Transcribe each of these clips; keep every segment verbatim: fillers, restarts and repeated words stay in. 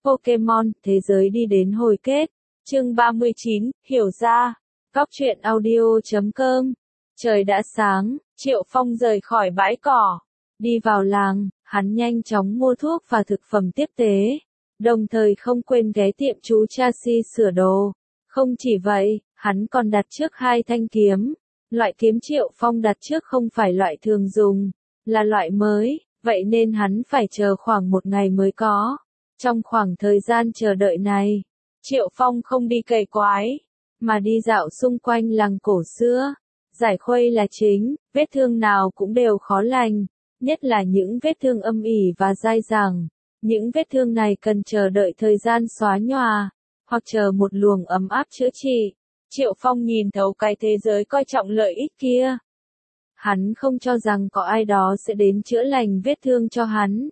Pokemon, thế giới đi đến hồi kết. Chương ba mươi chín, hiểu ra. Góc truyện audio chấm com. Trời đã sáng, Triệu Phong rời khỏi bãi cỏ. Đi vào làng, hắn nhanh chóng mua thuốc và thực phẩm tiếp tế. Đồng thời không quên ghé tiệm chú Chasi sửa đồ. Không chỉ vậy, hắn còn đặt trước hai thanh kiếm. Loại kiếm Triệu Phong đặt trước không phải loại thường dùng, là loại mới, vậy nên hắn phải chờ khoảng một ngày mới có. Trong khoảng thời gian chờ đợi này, Triệu Phong không đi cày quái, mà đi dạo xung quanh làng cổ xưa. Giải khuây là chính, vết thương nào cũng đều khó lành, nhất là những vết thương âm ỉ và dai dẳng. Những vết thương này cần chờ đợi thời gian xóa nhòa, hoặc chờ một luồng ấm áp chữa trị. Triệu Phong nhìn thấu cái thế giới coi trọng lợi ích kia. Hắn không cho rằng có ai đó sẽ đến chữa lành vết thương cho hắn.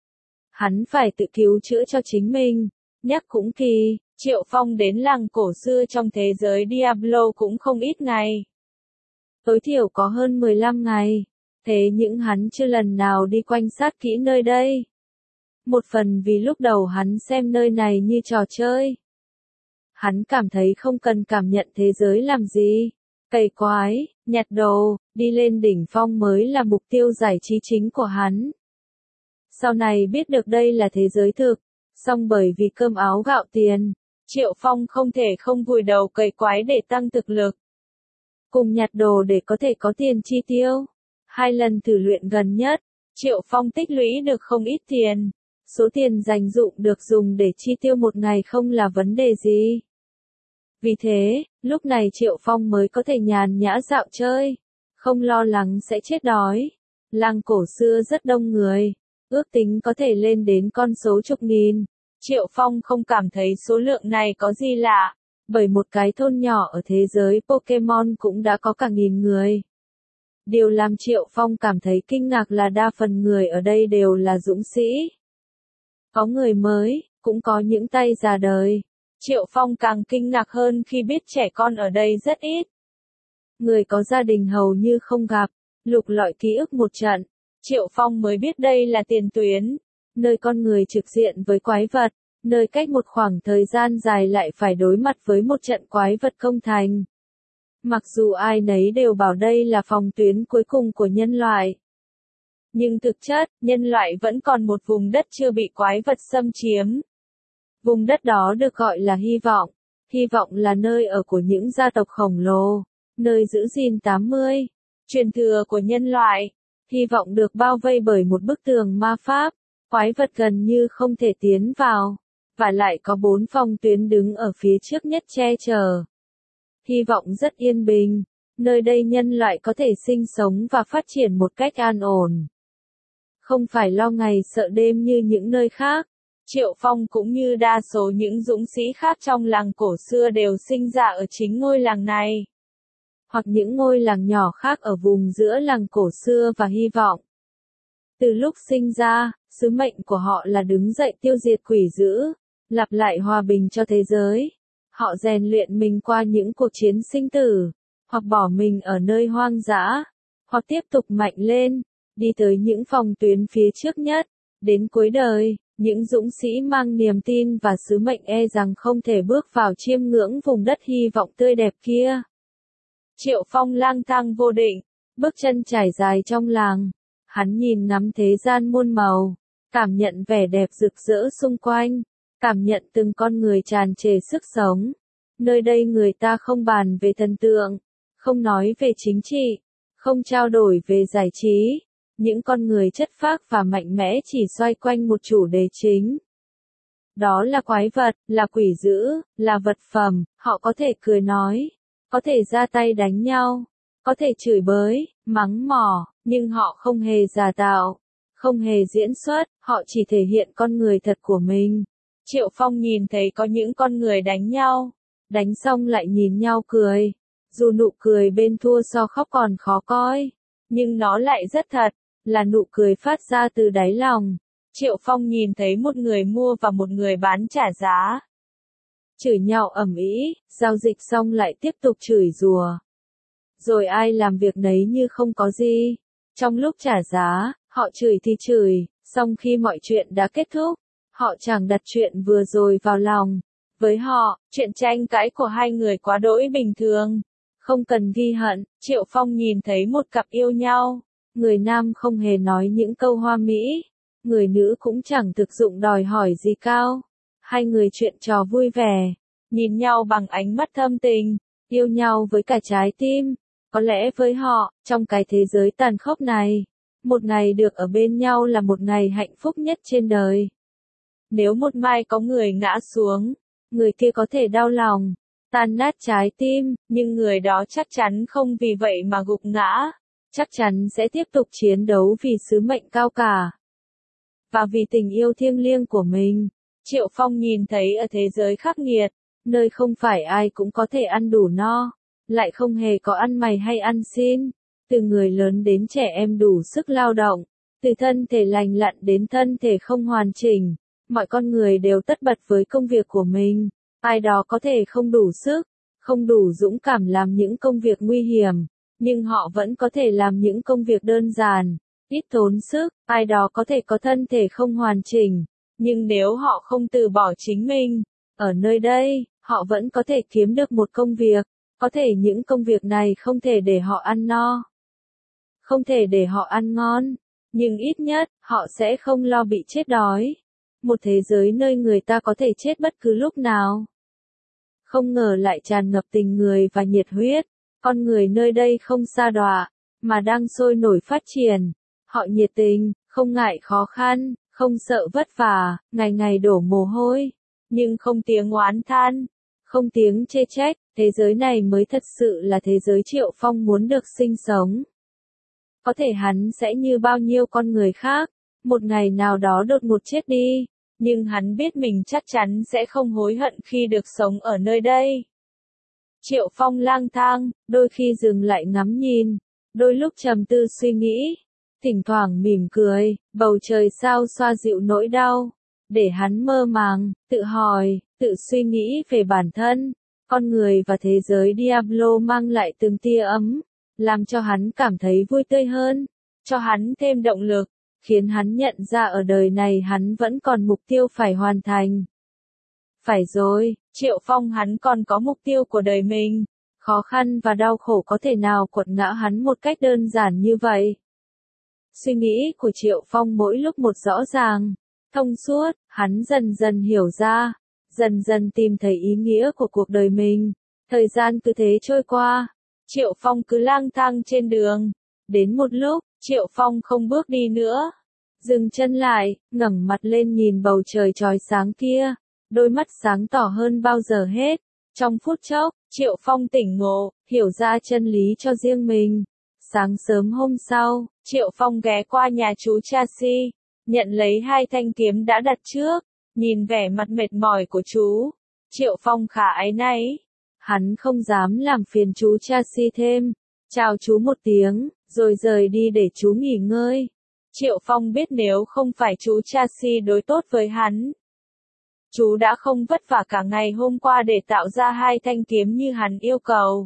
Hắn phải tự cứu chữa cho chính mình. Nhắc cũng kỳ, Triệu Phong đến làng cổ xưa trong thế giới Diablo cũng không ít ngày. Tối thiểu có hơn mười lăm ngày. Thế nhưng hắn chưa lần nào đi quan sát kỹ nơi đây. Một phần vì lúc đầu hắn xem nơi này như trò chơi. Hắn cảm thấy không cần cảm nhận thế giới làm gì. Cày quái, nhặt đồ, đi lên đỉnh phong mới là mục tiêu giải trí chính của hắn. Sau này biết được đây là thế giới thực, song bởi vì cơm áo gạo tiền, Triệu Phong không thể không vùi đầu cày quái để tăng thực lực. Cùng nhặt đồ để có thể có tiền chi tiêu. Hai lần thử luyện gần nhất, Triệu Phong tích lũy được không ít tiền. Số tiền dành dụm được dùng để chi tiêu một ngày không là vấn đề gì. Vì thế, lúc này Triệu Phong mới có thể nhàn nhã dạo chơi, không lo lắng sẽ chết đói. Làng cổ xưa rất đông người, ước tính có thể lên đến con số chục nghìn. Triệu Phong không cảm thấy số lượng này có gì lạ, bởi một cái thôn nhỏ ở thế giới Pokemon cũng đã có cả nghìn người. Điều làm Triệu Phong cảm thấy kinh ngạc là đa phần người ở đây đều là dũng sĩ. Có người mới, cũng có những tay già đời. Triệu Phong càng kinh ngạc hơn khi biết trẻ con ở đây rất ít. Người có gia đình hầu như không gặp, lục lọi ký ức một trận. Triệu Phong mới biết đây là tiền tuyến, nơi con người trực diện với quái vật, nơi cách một khoảng thời gian dài lại phải đối mặt với một trận quái vật công thành. Mặc dù ai nấy đều bảo đây là phòng tuyến cuối cùng của nhân loại. Nhưng thực chất, nhân loại vẫn còn một vùng đất chưa bị quái vật xâm chiếm. Vùng đất đó được gọi là hy vọng. Hy vọng là nơi ở của những gia tộc khổng lồ, nơi giữ gìn tám mươi, truyền thừa của nhân loại. Hy vọng được bao vây bởi một bức tường ma pháp, quái vật gần như không thể tiến vào, và lại có bốn phòng tuyến đứng ở phía trước nhất che chở. Hy vọng rất yên bình, nơi đây nhân loại có thể sinh sống và phát triển một cách an ổn. Không phải lo ngày sợ đêm như những nơi khác. Triệu Phong cũng như đa số những dũng sĩ khác trong làng cổ xưa đều sinh ra ở chính ngôi làng này. Hoặc những ngôi làng nhỏ khác ở vùng giữa làng cổ xưa và hy vọng. Từ lúc sinh ra, sứ mệnh của họ là đứng dậy tiêu diệt quỷ dữ, lặp lại hòa bình cho thế giới. Họ rèn luyện mình qua những cuộc chiến sinh tử, hoặc bỏ mình ở nơi hoang dã, hoặc tiếp tục mạnh lên, đi tới những phòng tuyến phía trước nhất, đến cuối đời. Những dũng sĩ mang niềm tin và sứ mệnh e rằng không thể bước vào chiêm ngưỡng vùng đất hy vọng tươi đẹp kia. Triệu Phong lang thang vô định, bước chân trải dài trong làng. Hắn nhìn ngắm thế gian muôn màu, cảm nhận vẻ đẹp rực rỡ xung quanh, cảm nhận từng con người tràn trề sức sống. Nơi đây người ta không bàn về thần tượng, không nói về chính trị, không trao đổi về giải trí. Những con người chất phác và mạnh mẽ chỉ xoay quanh một chủ đề chính. Đó là quái vật, là quỷ dữ, là vật phẩm. Họ có thể cười nói, có thể ra tay đánh nhau, có thể chửi bới, mắng mỏ, nhưng họ không hề giả tạo, không hề diễn xuất, họ chỉ thể hiện con người thật của mình. Triệu Phong nhìn thấy có những con người đánh nhau, đánh xong lại nhìn nhau cười. Dù nụ cười bên thua so khóc còn khó coi, nhưng nó lại rất thật. Là nụ cười phát ra từ đáy lòng. Triệu Phong nhìn thấy một người mua và một người bán trả giá. Chửi nhau ầm ĩ, giao dịch xong lại tiếp tục chửi rủa. Rồi ai làm việc nấy như không có gì. Trong lúc trả giá, họ chửi thì chửi, xong khi mọi chuyện đã kết thúc, Họ chẳng đặt chuyện vừa rồi vào lòng. Với họ, chuyện tranh cãi của hai người quá đỗi bình thường. Không cần ghi hận, Triệu Phong nhìn thấy một cặp yêu nhau. Người nam không hề nói những câu hoa mỹ. Người nữ cũng chẳng thực dụng đòi hỏi gì cao. Hai người chuyện trò vui vẻ. Nhìn nhau bằng ánh mắt thâm tình. Yêu nhau với cả trái tim. Có lẽ với họ, trong cái thế giới tàn khốc này, một ngày được ở bên nhau là một ngày hạnh phúc nhất trên đời. Nếu một mai có người ngã xuống, người kia có thể đau lòng, tan nát trái tim, nhưng người đó chắc chắn không vì vậy mà gục ngã. Chắc chắn sẽ tiếp tục chiến đấu vì sứ mệnh cao cả. Và vì tình yêu thiêng liêng của mình, Triệu Phong nhìn thấy ở thế giới khắc nghiệt, nơi không phải ai cũng có thể ăn đủ no, lại không hề có ăn mày hay ăn xin, từ người lớn đến trẻ em đủ sức lao động, từ thân thể lành lặn đến thân thể không hoàn chỉnh, mọi con người đều tất bật với công việc của mình, ai đó có thể không đủ sức, không đủ dũng cảm làm những công việc nguy hiểm, nhưng họ vẫn có thể làm những công việc đơn giản, ít tốn sức, ai đó có thể có thân thể không hoàn chỉnh, nhưng nếu họ không từ bỏ chính mình, ở nơi đây, họ vẫn có thể kiếm được một công việc. Có thể những công việc này không thể để họ ăn no, không thể để họ ăn ngon, nhưng ít nhất, họ sẽ không lo bị chết đói. Một thế giới nơi người ta có thể chết bất cứ lúc nào. Không ngờ lại tràn ngập tình người và nhiệt huyết. Con người nơi đây không sa đọa, mà đang sôi nổi phát triển. Họ nhiệt tình, không ngại khó khăn, không sợ vất vả, ngày ngày đổ mồ hôi, nhưng không tiếng oán than, không tiếng chê trách. Thế giới này mới thật sự là thế giới Triệu Phong muốn được sinh sống. Có thể hắn sẽ như bao nhiêu con người khác, một ngày nào đó đột ngột chết đi, nhưng hắn biết mình chắc chắn sẽ không hối hận khi được sống ở nơi đây. Triệu Phong lang thang, đôi khi dừng lại ngắm nhìn, đôi lúc trầm tư suy nghĩ, thỉnh thoảng mỉm cười, bầu trời sao xoa dịu nỗi đau, để hắn mơ màng, tự hỏi, tự suy nghĩ về bản thân. Con người và thế giới Diablo mang lại từng tia ấm, làm cho hắn cảm thấy vui tươi hơn, cho hắn thêm động lực, khiến hắn nhận ra ở đời này hắn vẫn còn mục tiêu phải hoàn thành. Phải rồi, Triệu Phong hắn còn có mục tiêu của đời mình, khó khăn và đau khổ có thể nào quật ngã hắn một cách đơn giản như vậy. Suy nghĩ của Triệu Phong mỗi lúc một rõ ràng, thông suốt, hắn dần dần hiểu ra. Dần dần tìm thấy ý nghĩa của cuộc đời mình. Thời gian cứ thế trôi qua. Triệu Phong cứ lang thang trên đường. Đến một lúc, Triệu Phong không bước đi nữa. Dừng chân lại, ngẩng mặt lên nhìn bầu trời chói sáng kia. Đôi mắt sáng tỏ hơn bao giờ hết. Trong phút chốc, Triệu Phong tỉnh ngộ, hiểu ra chân lý cho riêng mình. Sáng sớm hôm sau, Triệu Phong ghé qua nhà chú Chasi, nhận lấy hai thanh kiếm đã đặt trước. Nhìn vẻ mặt mệt mỏi của chú, Triệu Phong khá áy náy. Hắn không dám làm phiền chú Chasi thêm. Chào chú một tiếng, rồi rời đi để chú nghỉ ngơi. Triệu Phong biết nếu không phải chú Chasi đối tốt với hắn, chú đã không vất vả cả ngày hôm qua để tạo ra hai thanh kiếm như hắn yêu cầu.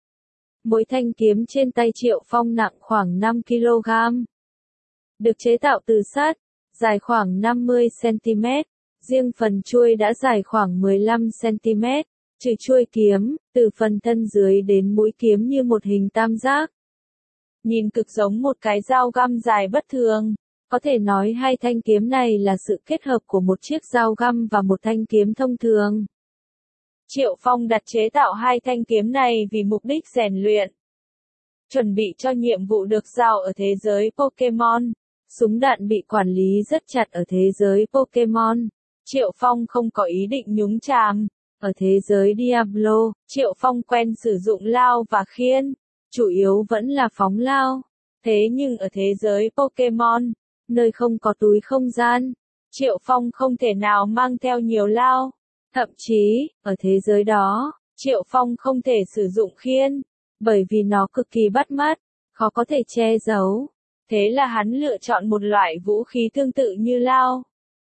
Mỗi thanh kiếm trên tay Triệu Phong nặng khoảng năm ki lô gam. Được chế tạo từ sắt, dài khoảng năm mươi xăng ti mét. Riêng phần chuôi đã dài khoảng mười lăm xăng ti mét, trừ chuôi kiếm, từ phần thân dưới đến mũi kiếm như một hình tam giác. Nhìn cực giống một cái dao găm dài bất thường. Có thể nói hai thanh kiếm này là sự kết hợp của một chiếc dao găm và một thanh kiếm thông thường. Triệu Phong đặt chế tạo hai thanh kiếm này vì mục đích rèn luyện. Chuẩn bị cho nhiệm vụ được giao ở thế giới Pokemon. Súng đạn bị quản lý rất chặt ở thế giới Pokemon. Triệu Phong không có ý định nhúng chàm. Ở thế giới Diablo, Triệu Phong quen sử dụng lao và khiên. Chủ yếu vẫn là phóng lao. Thế nhưng ở thế giới Pokemon, nơi không có túi không gian, Triệu Phong không thể nào mang theo nhiều lao. Thậm chí, ở thế giới đó, Triệu Phong không thể sử dụng khiên, bởi vì nó cực kỳ bắt mắt, khó có thể che giấu. Thế là hắn lựa chọn một loại vũ khí tương tự như lao.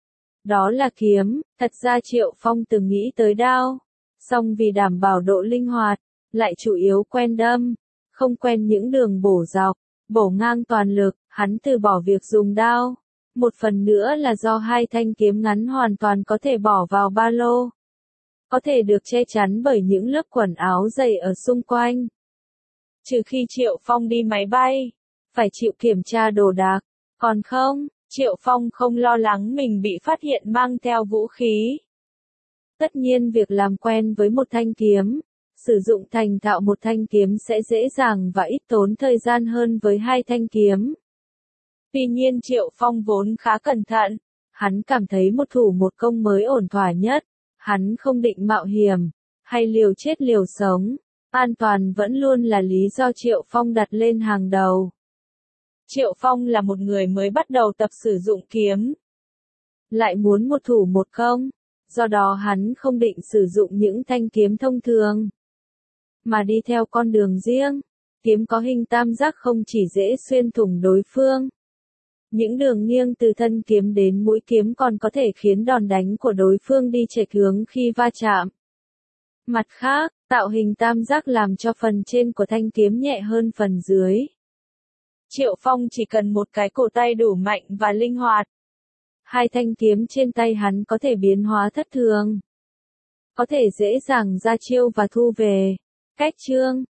Đó là kiếm. Thật ra Triệu Phong từng nghĩ tới đao, song vì đảm bảo độ linh hoạt, lại chủ yếu quen đâm, không quen những đường bổ dọc, bổ ngang toàn lực, hắn từ bỏ việc dùng đao. Một phần nữa là do hai thanh kiếm ngắn hoàn toàn có thể bỏ vào ba lô. Có thể được che chắn bởi những lớp quần áo dày ở xung quanh. Trừ khi Triệu Phong đi máy bay, phải chịu kiểm tra đồ đạc. Còn không, Triệu Phong không lo lắng mình bị phát hiện mang theo vũ khí. Tất nhiên việc làm quen với một thanh kiếm, sử dụng thành thạo một thanh kiếm sẽ dễ dàng và ít tốn thời gian hơn với hai thanh kiếm. Tuy nhiên Triệu Phong vốn khá cẩn thận, hắn cảm thấy một thủ một công mới ổn thỏa nhất, hắn không định mạo hiểm, hay liều chết liều sống, an toàn vẫn luôn là lý do Triệu Phong đặt lên hàng đầu. Triệu Phong là một người mới bắt đầu tập sử dụng kiếm, lại muốn một thủ một công, do đó hắn không định sử dụng những thanh kiếm thông thường, mà đi theo con đường riêng. Kiếm có hình tam giác không chỉ dễ xuyên thủng đối phương, những đường nghiêng từ thân kiếm đến mũi kiếm còn có thể khiến đòn đánh của đối phương đi chệch hướng khi va chạm. Mặt khác, tạo hình tam giác làm cho phần trên của thanh kiếm nhẹ hơn phần dưới. Triệu Phong chỉ cần một cái cổ tay đủ mạnh và linh hoạt. Hai thanh kiếm trên tay hắn có thể biến hóa thất thường, có thể dễ dàng ra chiêu và thu về. Cách chương